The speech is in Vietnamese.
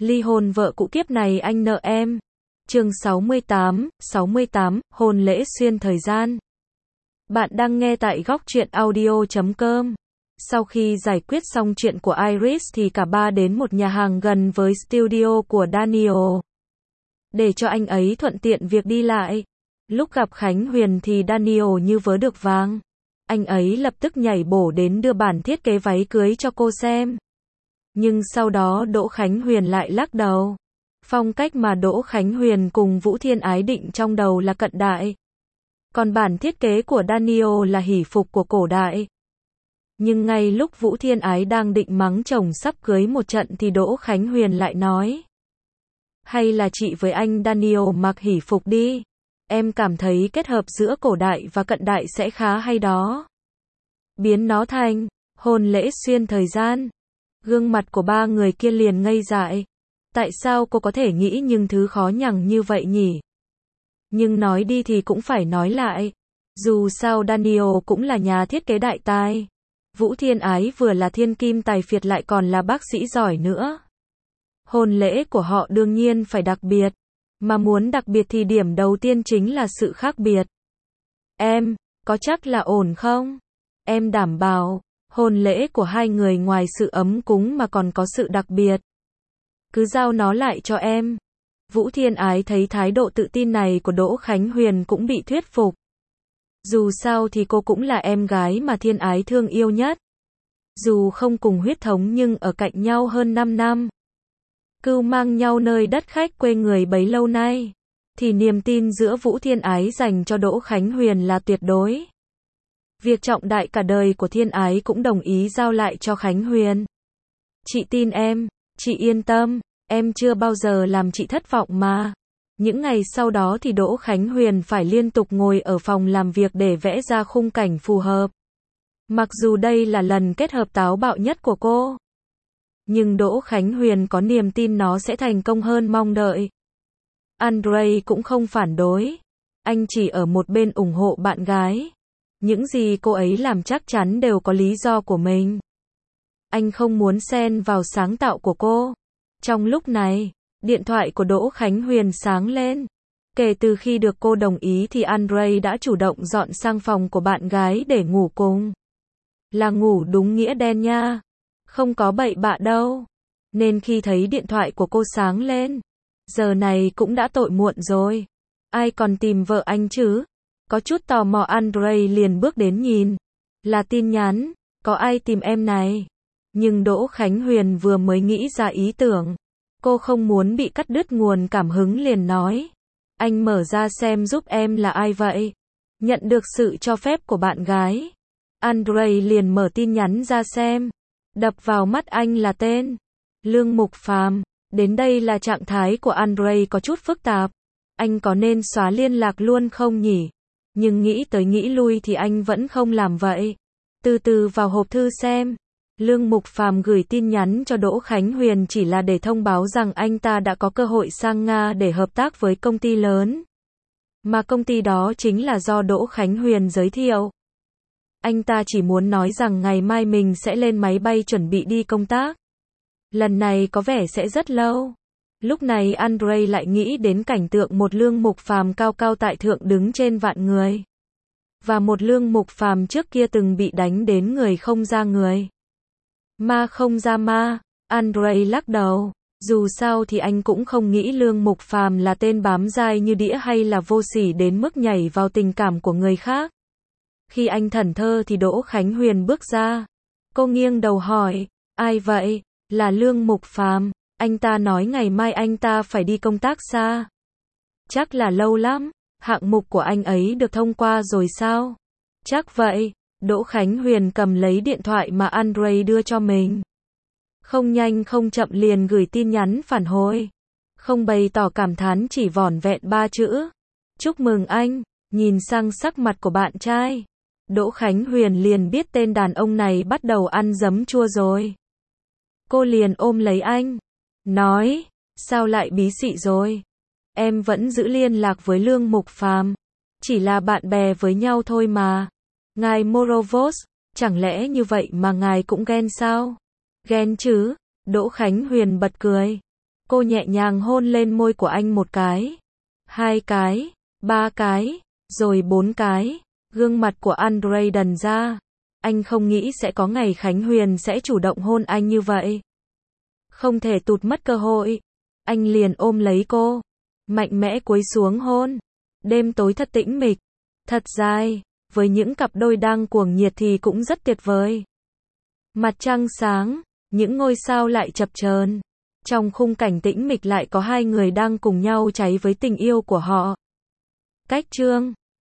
Ly hôn vợ cũ kiếp này anh nợ em. Chương 68, hôn lễ xuyên thời gian. Bạn đang nghe tại góc truyện audio.com. Sau khi giải quyết xong chuyện của Iris thì cả ba đến một nhà hàng gần với studio của Daniel. Để cho anh ấy thuận tiện việc đi lại. Lúc gặp Khánh Huyền thì Daniel như vớ được vàng. Anh ấy lập tức nhảy bổ đến đưa bản thiết kế váy cưới cho cô xem. Nhưng sau đó Đỗ Khánh Huyền lại lắc đầu. Phong cách mà Đỗ Khánh Huyền cùng Vũ Thiên Ái định trong đầu là cận đại. Còn bản thiết kế của Daniel là hỷ phục của cổ đại. Nhưng ngay lúc Vũ Thiên Ái đang định mắng chồng sắp cưới một trận thì Đỗ Khánh Huyền lại nói. Hay là chị với anh Daniel mặc hỷ phục đi. Em cảm thấy kết hợp giữa cổ đại và cận đại sẽ khá hay đó. Biến nó thành hôn lễ xuyên thời gian. Gương mặt của ba người kia liền ngây dại. Tại sao cô có thể nghĩ những thứ khó nhằn như vậy nhỉ? Nhưng nói đi thì cũng phải nói lại. Dù sao Daniel cũng là nhà thiết kế đại tài. Vũ Thiên Ái vừa là thiên kim tài phiệt lại còn là bác sĩ giỏi nữa. Hôn lễ của họ đương nhiên phải đặc biệt. Mà muốn đặc biệt thì điểm đầu tiên chính là sự khác biệt. Em, có chắc là ổn không? Em đảm bảo, hôn lễ của hai người ngoài sự ấm cúng mà còn có sự đặc biệt. Cứ giao nó lại cho em. Vũ Thiên Ái thấy thái độ tự tin này của Đỗ Khánh Huyền cũng bị thuyết phục. Dù sao thì cô cũng là em gái mà Thiên Ái thương yêu nhất. Dù không cùng huyết thống nhưng ở cạnh nhau hơn 5 năm. Cưu mang nhau nơi đất khách quê người bấy lâu nay. Thì niềm tin giữa Vũ Thiên Ái dành cho Đỗ Khánh Huyền là tuyệt đối. Việc trọng đại cả đời của Thiên Ái cũng đồng ý giao lại cho Khánh Huyền. Chị tin em, chị yên tâm, em chưa bao giờ làm chị thất vọng mà. Những ngày sau đó thì Đỗ Khánh Huyền phải liên tục ngồi ở phòng làm việc để vẽ ra khung cảnh phù hợp. Mặc dù đây là lần kết hợp táo bạo nhất của cô. Nhưng Đỗ Khánh Huyền có niềm tin nó sẽ thành công hơn mong đợi. Andrei cũng không phản đối. Anh chỉ ở một bên ủng hộ bạn gái. Những gì cô ấy làm chắc chắn đều có lý do của mình. Anh không muốn xen vào sáng tạo của cô. Trong lúc này, điện thoại của Đỗ Khánh Huyền sáng lên. Kể từ khi được cô đồng ý thì Andrei đã chủ động dọn sang phòng của bạn gái để ngủ cùng. Là ngủ đúng nghĩa đen nha. Không có bậy bạ đâu. Nên khi thấy điện thoại của cô sáng lên, giờ này cũng đã tội muộn rồi. Ai còn tìm vợ anh chứ? Có chút tò mò Andrei liền bước đến nhìn. Là tin nhắn, có ai tìm em này? Nhưng Đỗ Khánh Huyền vừa mới nghĩ ra ý tưởng. Cô không muốn bị cắt đứt nguồn cảm hứng liền nói. Anh mở ra xem giúp em là ai vậy? Nhận được sự cho phép của bạn gái. Andrei liền mở tin nhắn ra xem. Đập vào mắt anh là tên Lương Mục Phàm. Đến đây là trạng thái của Andrei có chút phức tạp. Anh có nên xóa liên lạc luôn không nhỉ? Nhưng nghĩ tới nghĩ lui thì anh vẫn không làm vậy. Từ từ vào hộp thư xem. Lương Mục Phàm gửi tin nhắn cho Đỗ Khánh Huyền chỉ là để thông báo rằng anh ta đã có cơ hội sang Nga để hợp tác với công ty lớn. Mà công ty đó chính là do Đỗ Khánh Huyền giới thiệu. Anh ta chỉ muốn nói rằng ngày mai mình sẽ lên máy bay chuẩn bị đi công tác. Lần này có vẻ sẽ rất lâu. Lúc này Andrei lại nghĩ đến cảnh tượng một Lương Mục Phàm cao cao tại thượng đứng trên vạn người. Và một Lương Mục Phàm trước kia từng bị đánh đến người không ra người. Ma không ra ma. Andrei lắc đầu. Dù sao thì anh cũng không nghĩ Lương Mục Phàm là tên bám dai như đĩa hay là vô sỉ đến mức nhảy vào tình cảm của người khác. Khi anh thẫn thờ thì Đỗ Khánh Huyền bước ra. Cô nghiêng đầu hỏi. Ai vậy? Là Lương Mục Phàm. Anh ta nói ngày mai anh ta phải đi công tác xa. Chắc là lâu lắm. Hạng mục của anh ấy được thông qua rồi sao? Chắc vậy. Đỗ Khánh Huyền cầm lấy điện thoại mà Andrei đưa cho mình. Không nhanh không chậm liền gửi tin nhắn phản hồi. Không bày tỏ cảm thán chỉ vỏn vẹn 3 chữ. Chúc mừng anh. Nhìn sang sắc mặt của bạn trai. Đỗ Khánh Huyền liền biết tên đàn ông này bắt đầu ăn giấm chua rồi. Cô liền ôm lấy anh. Nói, sao lại bí xị rồi? Em vẫn giữ liên lạc với Lương Mục Phàm. Chỉ là bạn bè với nhau thôi mà. Ngài Morovos, chẳng lẽ như vậy mà ngài cũng ghen sao? Ghen chứ? Đỗ Khánh Huyền bật cười. Cô nhẹ nhàng hôn lên môi của anh 1 cái, 2 cái, 3 cái, rồi 4 cái. Gương mặt của Andre đần ra. Anh không nghĩ sẽ có ngày Khánh Huyền sẽ chủ động hôn anh như vậy. Không thể tụt mất cơ hội. Anh liền ôm lấy cô, mạnh mẽ cúi xuống hôn. Đêm tối thật tĩnh mịch, thật dài, với những cặp đôi đang cuồng nhiệt thì cũng rất tuyệt vời. Mặt trăng sáng, những ngôi sao lại chập chờn. Trong khung cảnh tĩnh mịch lại có 2 người đang cùng nhau cháy với tình yêu của họ. Cách chương